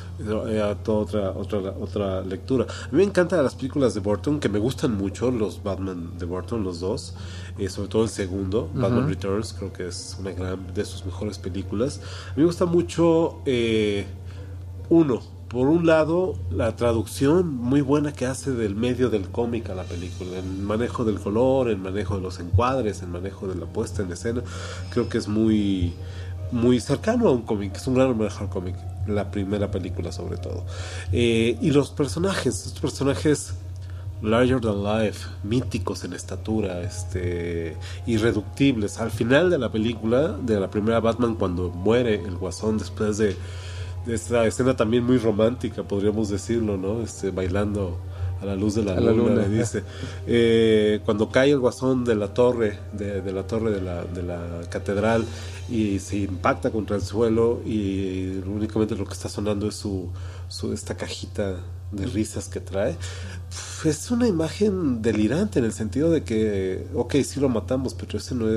Speaker 8: otra lectura. A mí me encantan las películas de Burton, que me gustan mucho, los Batman de Burton, los dos, sobre todo el segundo, Batman Returns, creo que es una de sus mejores películas. A mí me gusta mucho por un lado, la traducción muy buena que hace del medio del cómic a la película, el manejo del color, el manejo de los encuadres, el manejo de la puesta en escena. Creo que es muy cercano a un cómic, es un gran homenaje al cómic, la primera película sobre todo. Y los personajes, larger than life, míticos en estatura, irreductibles. Al final de la película, de la primera Batman, cuando muere el Guasón, después de esta escena también muy romántica, podríamos decirlo, ¿no? Bailando a la luz de la luna, le dice. Cuando cae el Guasón de la torre, de la catedral, y se impacta contra el suelo, y únicamente lo que está sonando es esta cajita de risas que trae. Es una imagen delirante en el sentido de que, sí lo matamos, pero eso no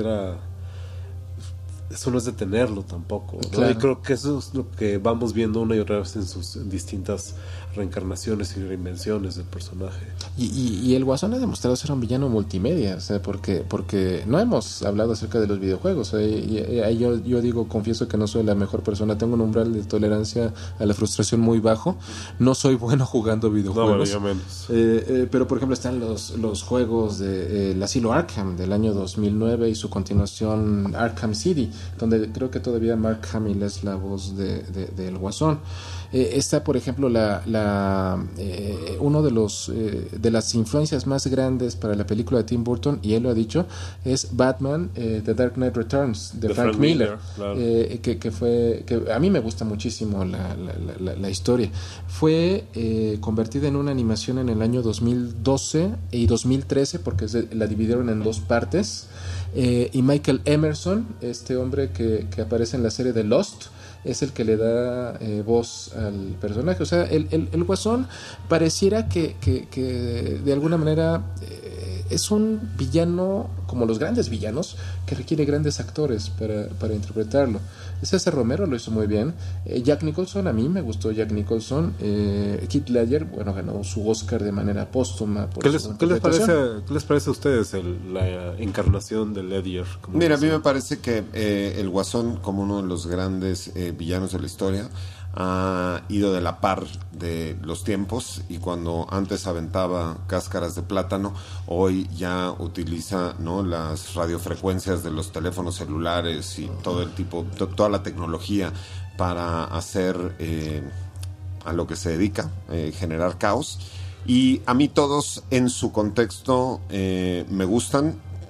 Speaker 8: es detenerlo tampoco, ¿no? Claro. Y creo que eso es lo que vamos viendo una y otra vez en sus distintas reencarnaciones y reinvenciones del personaje.
Speaker 6: Y el Guasón ha demostrado ser un villano multimedia, o sea, porque no hemos hablado acerca de los videojuegos. Yo confieso que no soy la mejor persona, tengo un umbral de tolerancia a la frustración muy bajo, no soy bueno jugando videojuegos.
Speaker 8: No, menos.
Speaker 6: Pero por ejemplo están los juegos de el Asilo Arkham del año 2009 y su continuación Arkham City, donde creo que todavía Mark Hamill es la voz del Guasón. Está, por ejemplo, uno de las influencias más grandes para la película de Tim Burton, y él lo ha dicho, es Batman The Dark Knight Returns de Frank Miller, claro. que a mí me gusta muchísimo la historia. Fue convertida en una animación en el año 2012 y 2013, porque la dividieron en dos partes, y Michael Emerson, este hombre que aparece en la serie de Lost, es el que le da voz al personaje. O sea, el Guasón pareciera que de alguna manera es un villano como los grandes villanos, que requiere grandes actores para interpretarlo. César Romero lo hizo muy bien. Jack Nicholson, a mí me gustó Jack Nicholson. Heath Ledger, ganó su Oscar de manera póstuma.
Speaker 8: ¿Qué les parece a ustedes la encarnación de Ledger?
Speaker 7: Mira, a mí me parece que el Guasón, como uno de los grandes villanos de la historia, ha ido de la par de los tiempos, y cuando antes aventaba cáscaras de plátano, hoy ya utiliza, ¿no?, las radiofrecuencias de los teléfonos celulares y toda la tecnología para hacer a lo que se dedica, generar caos. Y a mí todos en su contexto me gustan.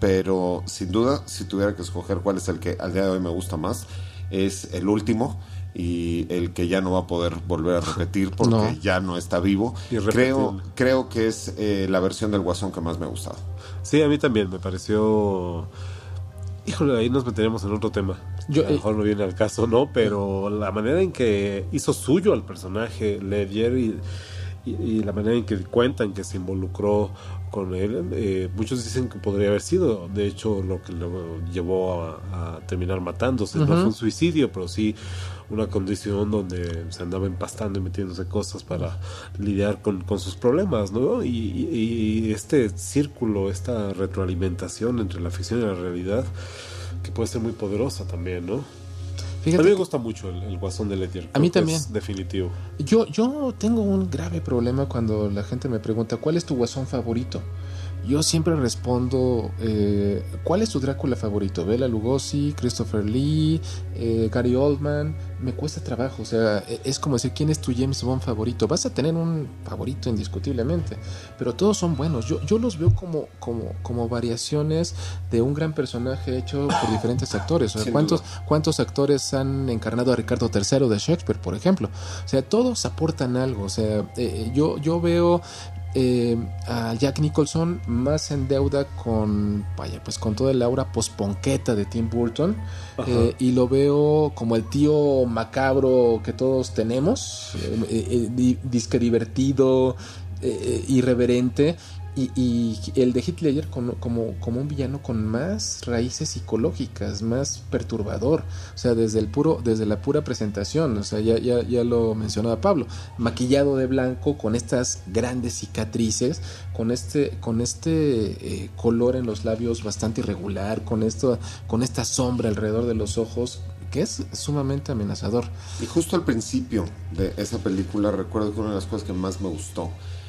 Speaker 7: pero sin duda, si tuviera que escoger cuál es el que al día de hoy me gusta más, es el último, y el que ya no va a poder volver a repetir porque ya no está vivo. Creo que es la versión del Guasón que más me ha gustado.
Speaker 8: Sí, a mí también me pareció... Híjole, ahí nos meteremos en otro tema. A lo mejor no viene al caso, ¿no? Pero la manera en que hizo suyo al personaje Ledger y la manera en que cuentan que se involucró con él, muchos dicen que podría haber sido, de hecho, lo que lo llevó a terminar matándose. No fue un suicidio, pero sí una condición donde se andaba empastando y metiéndose cosas para lidiar con sus problemas, ¿no? Y este círculo, esta retroalimentación entre la ficción y la realidad, que puede ser muy poderosa también, ¿no? Fíjate, a mí me gusta mucho el Guasón de Ledger.
Speaker 6: A mí también.
Speaker 8: Es definitivo.
Speaker 6: Yo tengo un grave problema cuando la gente me pregunta ¿cuál es tu Guasón favorito? Yo siempre respondo ¿cuál es tu Drácula favorito? Bela Lugosi, Christopher Lee, Gary Oldman. Me cuesta trabajo, o sea, es como decir ¿quién es tu James Bond favorito? Vas a tener un favorito indiscutiblemente, pero todos son buenos. Yo los veo como variaciones de un gran personaje hecho por diferentes actores. O sea, ¿cuántos actores han encarnado a Ricardo III de Shakespeare, por ejemplo? O sea, todos aportan algo. O sea, yo veo a Jack Nicholson más en deuda con toda el aura posponqueta de Tim Burton, y lo veo como el tío macabro que todos tenemos, disque divertido, irreverente, y el de Heath Ledger como un villano con más raíces psicológicas, más perturbador, o sea, desde la pura presentación. O sea, ya lo mencionaba Pablo, maquillado de blanco, con estas grandes cicatrices, con este color en los labios bastante irregular, con esta sombra alrededor de los ojos, que es sumamente amenazador.
Speaker 7: Y justo al principio de esa película recuerdo que una de las cosas que más me gustó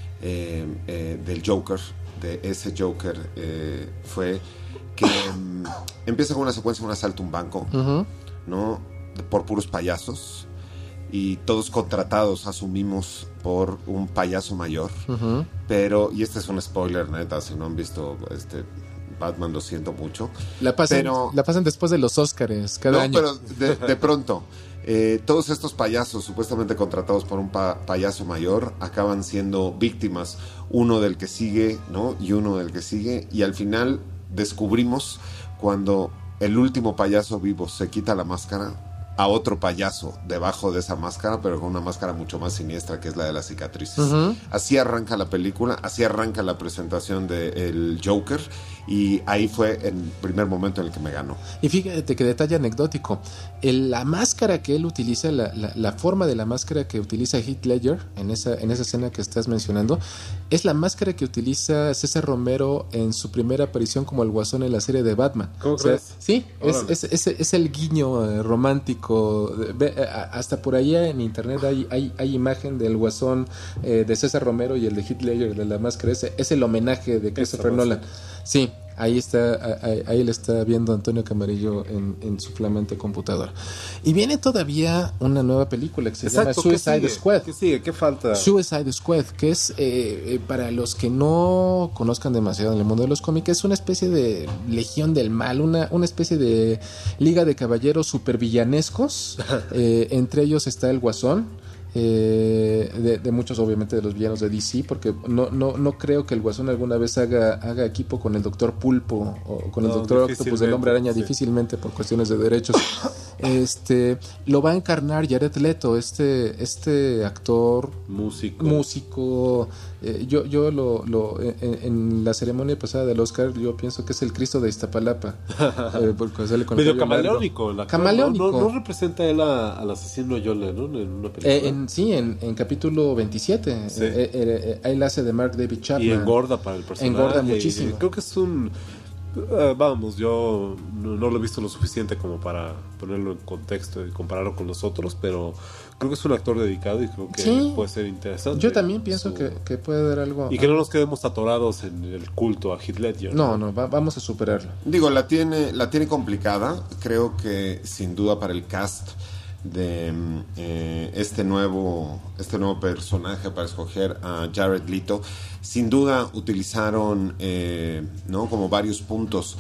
Speaker 7: del Joker, de ese Joker, fue que empieza con una secuencia de un asalto a un banco, ¿no? Por puros payasos, y todos contratados, asumimos, por un payaso mayor, pero, y este es un spoiler, neta, si no han visto Batman, lo siento mucho. La pasan después de los Óscares cada año. Pero de pronto todos estos payasos supuestamente contratados por un payaso mayor acaban siendo víctimas, uno del que sigue, ¿no? Y uno del que sigue, y al final descubrimos, cuando el último payaso vivo se quita la máscara, a otro payaso debajo de esa máscara, pero con una máscara mucho más siniestra, que es la de las cicatrices. Así arranca la película, así arranca la presentación del Joker, y ahí fue el primer momento en el que me ganó. Y fíjate que detalle anecdótico, la máscara que él utiliza, la forma de la máscara que utiliza Heath Ledger en esa escena que estás mencionando, es la máscara que utiliza César Romero en su primera aparición como el Guasón en la serie de Batman. ¿Cómo crees? Sí, es el guiño romántico. Hasta por allá en internet hay imagen del Guasón de César Romero y el de Heath Ledger de la máscara. Es el homenaje de Christopher Nolan. Sí, ahí está, ahí le está viendo Antonio Camarillo en su flamante computadora. Y viene todavía una nueva película que se llama Suicide Squad.
Speaker 8: ¿Qué sigue? ¿Qué falta?
Speaker 7: Suicide Squad, que es, para los que no conozcan demasiado en el mundo de los cómics, es una especie de Legión del Mal, una especie de liga de caballeros supervillanescos. Entre ellos está el Guasón. De muchos, obviamente, de los villanos de DC, porque no creo que el Guasón alguna vez haga equipo con el Doctor Pulpo o con el Doctor Octopus del Hombre Araña, difícilmente, por cuestiones de derechos. Lo va a encarnar Jared Leto, este actor músico. Yo en la ceremonia pasada del Oscar, yo pienso que es el Cristo de Iztapalapa, porque sale con
Speaker 8: medio camaleónico. No representa él al asesino John Lennon en una película.
Speaker 7: En capítulo 27, sí. Él hace de Mark David Chapman.
Speaker 8: Y engorda para el personaje.
Speaker 7: Engorda muchísimo.
Speaker 8: Creo que es un... yo no lo he visto lo suficiente como para ponerlo en contexto y compararlo con los otros, pero creo que es un actor dedicado y creo que puede ser interesante.
Speaker 7: Yo también pienso que puede dar algo.
Speaker 8: Y que no nos quedemos atorados en el culto a Heath Ledger.
Speaker 7: No, vamos a superarlo. Digo, la tiene complicada. Creo que sin duda para el cast este nuevo personaje para escoger a Jared Leto. Sin duda utilizaron ¿no? como varios puntos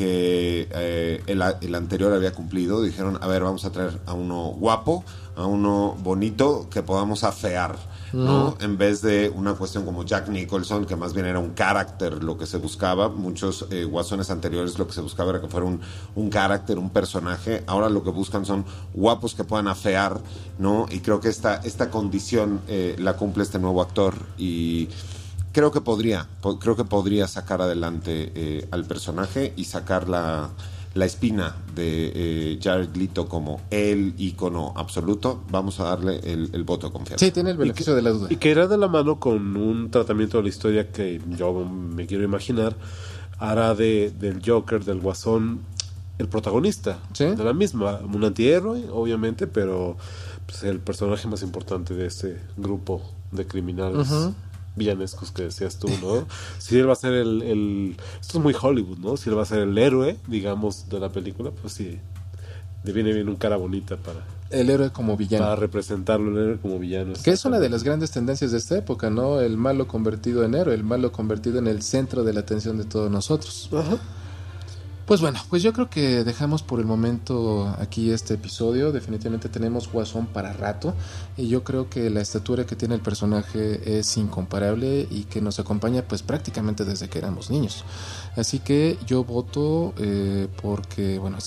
Speaker 7: que el anterior había cumplido. Dijeron, a ver, vamos a traer a uno guapo, a uno bonito que podamos afear, ¿no? En vez de una cuestión como Jack Nicholson, que más bien era un carácter lo que se buscaba. Muchos guasones anteriores lo que se buscaba era que fuera un carácter, un personaje. Ahora lo que buscan son guapos que puedan afear, ¿no? Y creo que esta condición la cumple este nuevo actor, y creo que podría sacar adelante al personaje y sacar la espina de Jared Leto como el ícono absoluto. Vamos a darle el voto de confianza.
Speaker 6: Sí, tiene el beneficio de la duda.
Speaker 8: Y que irá de la mano con un tratamiento de la historia que yo me quiero imaginar hará del Joker, del Guasón, el protagonista, ¿sí?, de la misma. Un antihéroe, obviamente, pero pues, el personaje más importante de este grupo de criminales villanescos que decías tú, ¿no? Si él va a ser esto es muy Hollywood, ¿no? Si él va a ser el héroe, digamos, de la película, pues sí, le viene bien un cara bonita para
Speaker 6: el héroe como villano,
Speaker 8: para representarlo, el héroe como villano,
Speaker 6: que es una de las grandes tendencias de esta época, ¿no? El malo convertido en héroe, el malo convertido en el centro de la atención de todos nosotros. Pues bueno, pues yo creo que dejamos por el momento aquí este episodio. Definitivamente tenemos Guasón para rato, y yo creo que la estatura que tiene el personaje es incomparable y que nos acompaña pues prácticamente desde que éramos niños. Así que yo voto porque, bueno,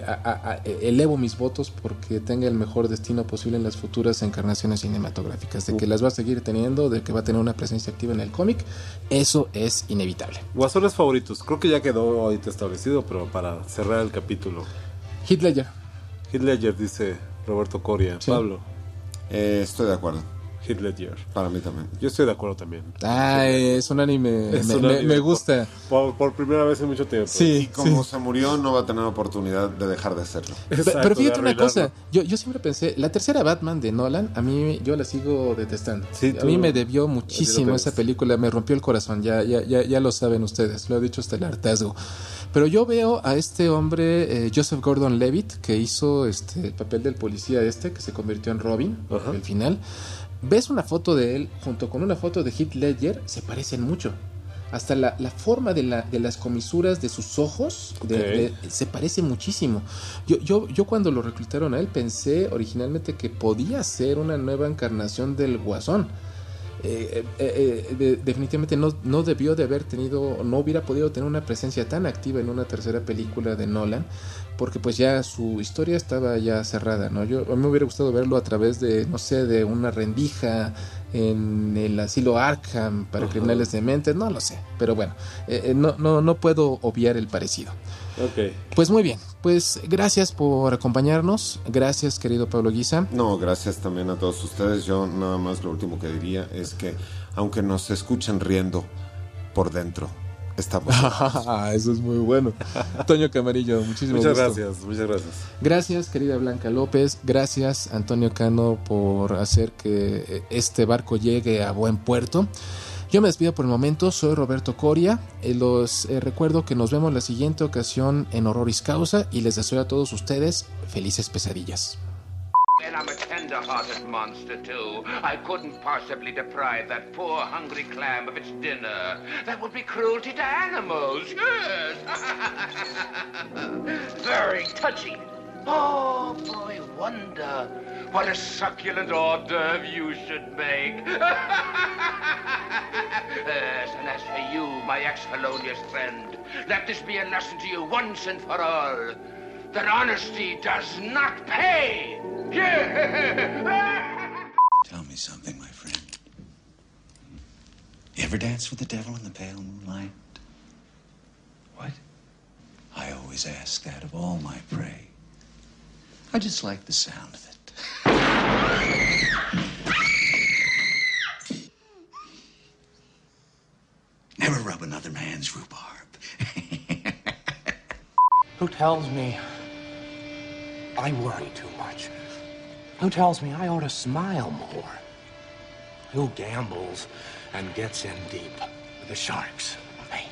Speaker 6: elevo mis votos porque tenga el mejor destino posible en las futuras encarnaciones cinematográficas, de que las va a seguir teniendo, de que va a tener una presencia activa en el cómic. Eso es inevitable.
Speaker 8: Guasones favoritos, creo que ya quedó ahorita establecido, pero para cerrar el capítulo,
Speaker 6: Heath Ledger, dice Roberto Coria.
Speaker 8: Sí. Pablo.
Speaker 7: Estoy de acuerdo.
Speaker 8: Heath Ledger.
Speaker 7: Para mí también.
Speaker 8: Yo estoy de acuerdo también.
Speaker 6: Es un anime. Me gusta.
Speaker 8: Por primera vez en mucho tiempo.
Speaker 7: Sí, y como se murió, no va a tener oportunidad de dejar de hacerlo.
Speaker 6: Exacto, pero fíjate una cosa. Yo siempre pensé, la tercera Batman de Nolan, a mí yo la sigo detestando. Sí, a mí me debió muchísimo esa película. Me rompió el corazón. Ya lo saben ustedes. Lo he dicho hasta el hartazgo. Pero yo veo a este hombre, Joseph Gordon-Levitt, que hizo el papel del policía que se convirtió en Robin al final. Ves una foto de él junto con una foto de Heath Ledger, se parecen mucho. Hasta la forma de las comisuras de sus ojos se parece muchísimo. Yo cuando lo reclutaron a él pensé originalmente que podía ser una nueva encarnación del Guasón. Definitivamente no debió de haber tenido, no hubiera podido tener una presencia tan activa en una tercera película de Nolan, porque pues ya su historia estaba ya cerrada, ¿no? A mí me hubiera gustado verlo a través de, no sé, de una rendija en el asilo Arkham para criminales dementes, no lo sé, pero bueno, no puedo obviar el parecido.
Speaker 8: Okay.
Speaker 6: Pues muy bien, pues gracias por acompañarnos, gracias querido Pablo Guisa.
Speaker 7: No, gracias también a todos ustedes. Yo nada más lo último que diría es que aunque nos escuchen riendo, por dentro estamos.
Speaker 6: Eso es muy bueno. Toño Camarillo, muchas
Speaker 8: gracias.
Speaker 6: Gracias querida Blanca López, gracias Antonio Cano por hacer que este barco llegue a buen puerto. Yo me despido por el momento, soy Roberto Coria, los recuerdo que nos vemos la siguiente ocasión en Horroris Causa y les deseo a todos ustedes felices pesadillas.
Speaker 4: And I'm a tender-hearted monster, too. I couldn't possibly deprive that poor hungry clam of its dinner. That would be cruelty to animals, yes. Very touching. Oh, boy, wonder what a succulent hors d'oeuvre you should make. Yes, and as for you, my ex-felonious friend, let this be a lesson to you once and for all, that honesty does not pay.
Speaker 12: Tell me something, my friend. You ever dance with the devil in the pale moonlight? What? I always ask that of all my prey. I just like the sound of it. Never rub another man's rhubarb.
Speaker 10: Who tells me I worry too much? Who tells me I ought to smile more? Who gambles and gets in deep with the sharks? Me.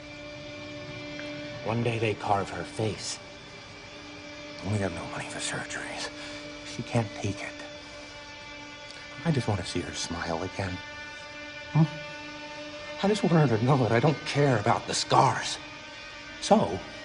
Speaker 10: One day they carve her face. We have no money for surgeries. She can't take it. I just want to see her smile again. I just want her to know that I don't care about the scars. So,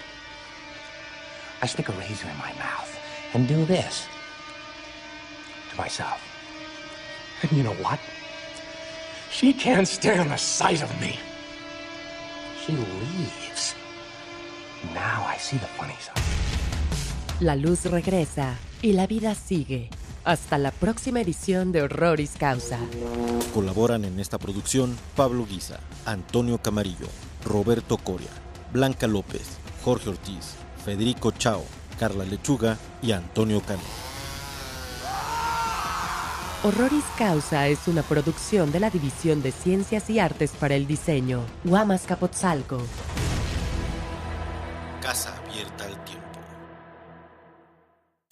Speaker 10: I stick a razor in my mouth and do this to myself. And you know what? She can't stand the sight of me. She leaves. Now I see the funny side.
Speaker 1: La luz regresa y la vida sigue. Hasta la próxima edición de Horroris Causa.
Speaker 13: Colaboran en esta producción Pablo Guiza, Antonio Camarillo, Roberto Coria, Blanca López, Jorge Ortiz, Federico Chao, Carla Lechuga y Antonio Cano.
Speaker 1: Horroris Causa es una producción de la División de Ciencias y Artes para el Diseño, Guamas Capotzalco.
Speaker 13: Casa